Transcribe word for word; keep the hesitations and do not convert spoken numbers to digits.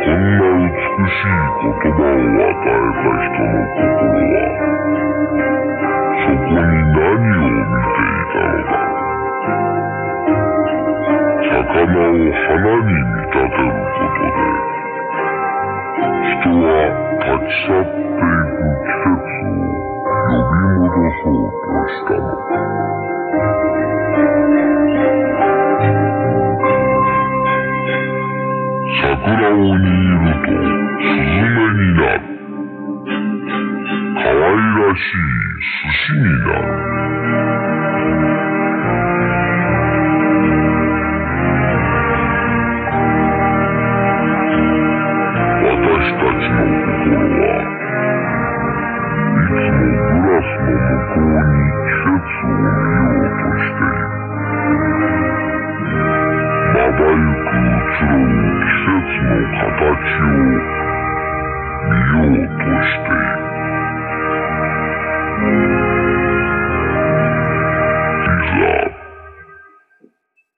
んな美しい言葉を与えた人の心は、そこに何を見ていたのだろう。魚を花に見立てることで、人は立ち去っていく季節を呼び戻そうとしたのだ。桜を煮るとスズメになる。可愛らしい寿司になる。私たちの心はいつもグラスの向こうに季節を見ようとしている。まばゆく移ろう季節の形を